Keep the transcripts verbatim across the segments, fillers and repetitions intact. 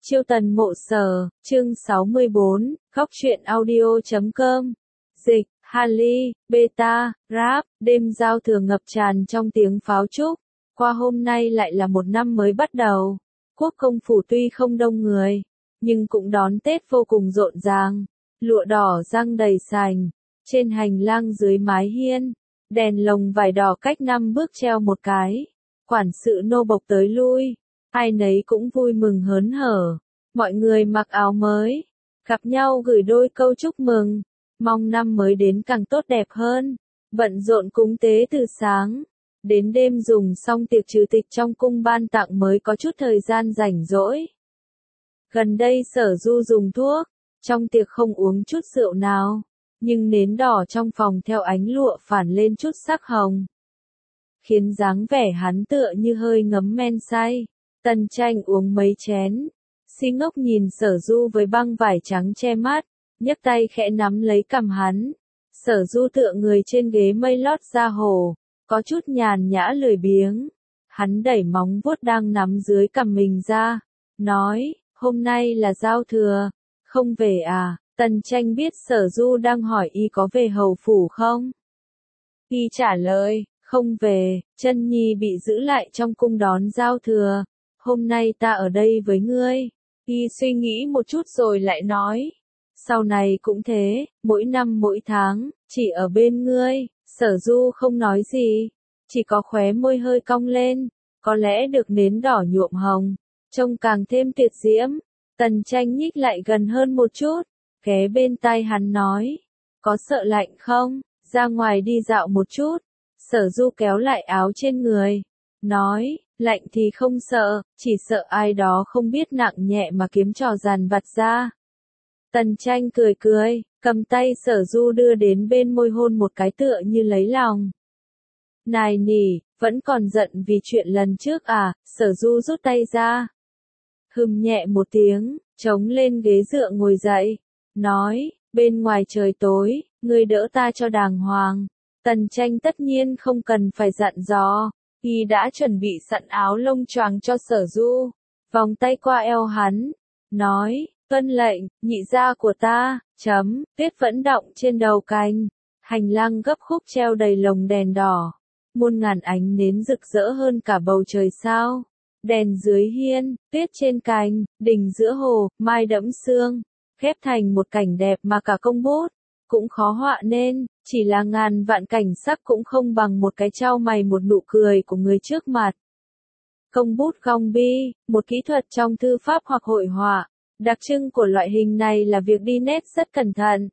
Chiêu tần mộ sở, chương sáu mươi bốn, khóc chuyện audio chấm com. Dịch, Harley, Beta, Rap, đêm giao thừa ngập tràn trong tiếng pháo trúc. Qua hôm nay lại là một năm mới bắt đầu. Quốc công phủ tuy không đông người, nhưng cũng đón Tết vô cùng rộn ràng. Lụa đỏ răng đầy sành, trên hành lang dưới mái hiên, đèn lồng vải đỏ cách năm bước treo một cái. Quản sự nô bộc tới lui, ai nấy cũng vui mừng hớn hở. Mọi người mặc áo mới, gặp nhau gửi đôi câu chúc mừng, mong năm mới đến càng tốt đẹp hơn. Bận rộn cúng tế từ sáng đến đêm, dùng xong tiệc trừ tịch trong cung ban tặng mới có chút thời gian rảnh rỗi. Gần đây Sở Du dùng thuốc, trong tiệc không uống chút rượu nào, nhưng nến đỏ trong phòng theo ánh lụa phản lên chút sắc hồng, khiến dáng vẻ hắn tựa như hơi ngấm men say. Tần Tranh uống mấy chén, si ngốc nhìn Sở Du với băng vải trắng che mắt, nhấc tay khẽ nắm lấy cằm hắn. Sở Du tựa người trên ghế mây lót da hồ, có chút nhàn nhã lười biếng. Hắn đẩy móng vuốt đang nắm dưới cằm mình ra, nói, hôm nay là giao thừa, không về à? Tần Tranh biết Sở Du đang hỏi y có về hầu phủ không. Y trả lời, không về, chân nhi bị giữ lại trong cung đón giao thừa, hôm nay ta ở đây với ngươi. Y suy nghĩ một chút rồi lại nói, sau này cũng thế, mỗi năm mỗi tháng, chỉ ở bên ngươi. Sở Du không nói gì, chỉ có khóe môi hơi cong lên, có lẽ được nến đỏ nhuộm hồng, trông càng thêm tuyệt diễm. Tần Tranh nhích lại gần hơn một chút, ghé bên tai hắn nói, có sợ lạnh không, ra ngoài đi dạo một chút. Sở Du kéo lại áo trên người, nói, lạnh thì không sợ, chỉ sợ ai đó không biết nặng nhẹ mà kiếm trò dằn vặt ra. Tần Tranh cười cười, cầm tay Sở Du đưa đến bên môi hôn một cái tựa như lấy lòng. Nài nỉ, vẫn còn giận vì chuyện lần trước à? Sở Du rút tay ra, hừm nhẹ một tiếng, chống lên ghế dựa ngồi dậy, nói, bên ngoài trời tối, ngươi đỡ ta cho đàng hoàng. Tần Tranh tất nhiên không cần phải dặn dò, y đã chuẩn bị sẵn áo lông choàng cho Sở Du, vòng tay qua eo hắn, nói, tuân lệnh, nhị gia của ta, chấm, tuyết vẫn đọng trên đầu cành, hành lang gấp khúc treo đầy lồng đèn đỏ, muôn ngàn ánh nến rực rỡ hơn cả bầu trời sao, đèn dưới hiên, tuyết trên cành, đình giữa hồ, mai đẫm sương, ghép thành một cảnh đẹp mà cả công bút cũng khó họa nên, chỉ là ngàn vạn cảnh sắc cũng không bằng một cái trao mày một nụ cười của người trước mặt. Công bút gong bi, một kỹ thuật trong thư pháp hoặc hội họa, đặc trưng của loại hình này là việc đi nét rất cẩn thận,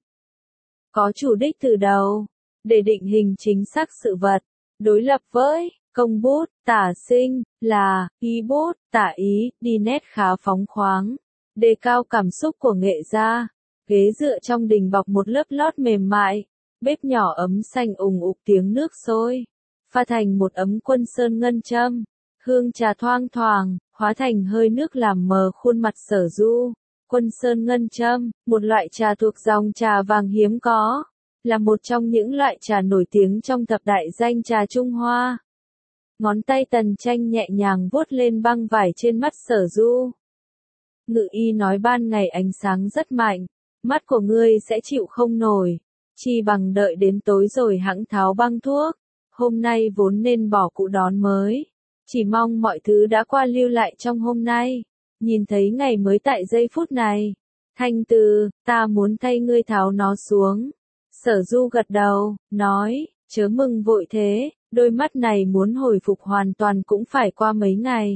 có chủ đích từ đầu, để định hình chính xác sự vật, đối lập với công bút, tả sinh, là, ý bút, tả ý, đi nét khá phóng khoáng, đề cao cảm xúc của nghệ gia. Ghế dựa trong đình bọc một lớp lót mềm mại, bếp nhỏ ấm xanh ùng ục tiếng nước sôi, pha thành một ấm quân sơn ngân châm, hương trà thoang thoảng, hóa thành hơi nước làm mờ khuôn mặt Sở Du. Quân sơn ngân châm, một loại trà thuộc dòng trà vàng hiếm có, là một trong những loại trà nổi tiếng trong thập đại danh trà Trung Hoa. Ngón tay Tần Tranh nhẹ nhàng vuốt lên băng vải trên mắt Sở Du. Ngự y nói ban ngày ánh sáng rất mạnh, mắt của ngươi sẽ chịu không nổi, chi bằng đợi đến tối rồi hẵng tháo băng thuốc. Hôm nay vốn nên bỏ cũ đón mới, chỉ mong mọi thứ đã qua lưu lại trong hôm nay, nhìn thấy ngày mới tại giây phút này. Thanh Từ, ta muốn thay ngươi tháo nó xuống. Sở Du gật đầu, nói, chớ mừng vội thế, đôi mắt này muốn hồi phục hoàn toàn cũng phải qua mấy ngày.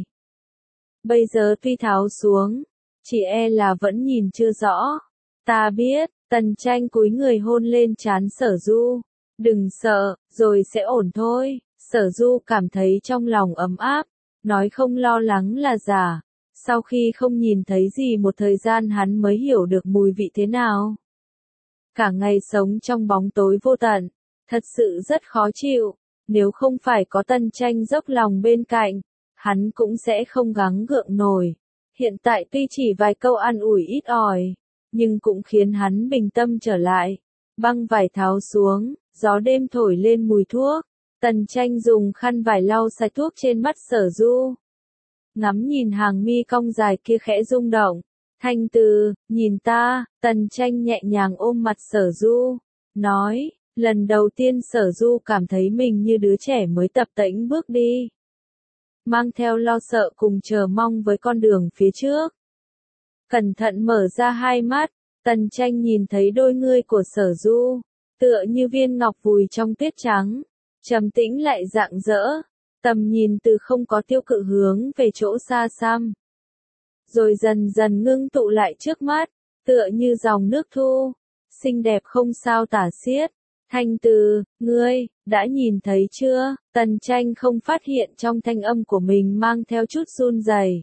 Bây giờ tuy tháo xuống, chỉ e là vẫn nhìn chưa rõ. Ta biết. Tần Tranh cúi người hôn lên trán Sở Du, đừng sợ, rồi sẽ ổn thôi. Sở Du cảm thấy trong lòng ấm áp, nói không lo lắng là giả. Sau khi không nhìn thấy gì một thời gian hắn mới hiểu được mùi vị thế nào. Cả ngày sống trong bóng tối vô tận, thật sự rất khó chịu. Nếu không phải có Tần Tranh dốc lòng bên cạnh, hắn cũng sẽ không gắng gượng nổi. Hiện tại tuy chỉ vài câu an ủi ít ỏi, nhưng cũng khiến hắn bình tâm trở lại. Băng vải tháo xuống, gió đêm thổi lên mùi thuốc. Tần Tranh dùng khăn vải lau sạch thuốc trên mắt Sở Du. ngắm nhìn hàng mi cong dài kia khẽ rung động. Thanh Từ, nhìn ta, Tần Tranh nhẹ nhàng ôm mặt Sở Du, nói, lần đầu tiên Sở Du cảm thấy mình như đứa trẻ mới tập tễnh bước đi, mang theo lo sợ cùng chờ mong với con đường phía trước. Cẩn thận mở ra hai mắt, Tần Tranh nhìn thấy đôi ngươi của Sở Du, tựa như viên ngọc vùi trong tuyết trắng, trầm tĩnh lại rạng rỡ, tầm nhìn từ không có tiêu cự hướng về chỗ xa xăm, rồi dần dần ngưng tụ lại trước mắt, tựa như dòng nước thu, xinh đẹp không sao tả xiết. Thanh Từ, ngươi, đã nhìn thấy chưa? Tần Tranh không phát hiện trong thanh âm của mình mang theo chút run rẩy.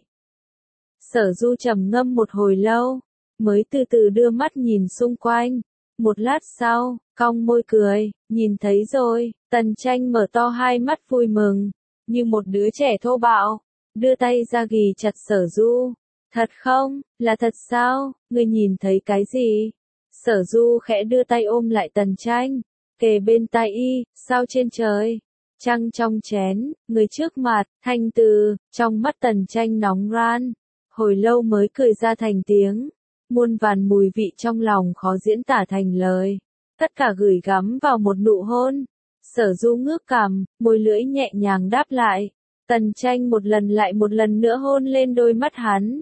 Sở Du trầm ngâm một hồi lâu, mới từ từ đưa mắt nhìn xung quanh. Một lát sau, cong môi cười, nhìn thấy rồi. Tần Tranh mở to hai mắt vui mừng, như một đứa trẻ thô bạo, đưa tay ra ghì chặt Sở Du. Thật không? Là thật sao? Ngươi nhìn thấy cái gì? Sở Du khẽ đưa tay ôm lại Tần Tranh, kề bên tai y, sao trên trời? Trăng trong chén, người trước mặt, Thanh Từ, trong mắt Tần Tranh nóng ran, hồi lâu mới cười ra thành tiếng, muôn vàn mùi vị trong lòng khó diễn tả thành lời, tất cả gửi gắm vào một nụ hôn. Sở Du ngước cằm, môi lưỡi nhẹ nhàng đáp lại, Tần Tranh một lần lại một lần nữa hôn lên đôi mắt hắn.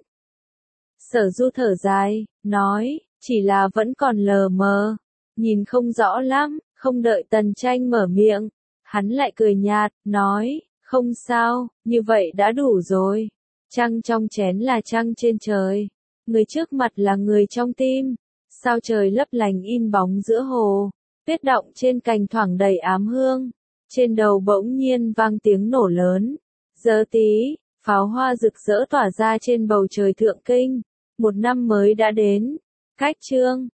Sở Du thở dài, nói, chỉ là vẫn còn lờ mờ, nhìn không rõ lắm. Không đợi Tần Tranh mở miệng, hắn lại cười nhạt, nói, không sao, như vậy đã đủ rồi. Trăng trong chén là trăng trên trời, người trước mặt là người trong tim, sao trời lấp lánh in bóng giữa hồ, tuyết động trên cành thoảng đầy ám hương, trên đầu bỗng nhiên vang tiếng nổ lớn, giờ tí, pháo hoa rực rỡ tỏa ra trên bầu trời thượng kinh, một năm mới đã đến, cách chương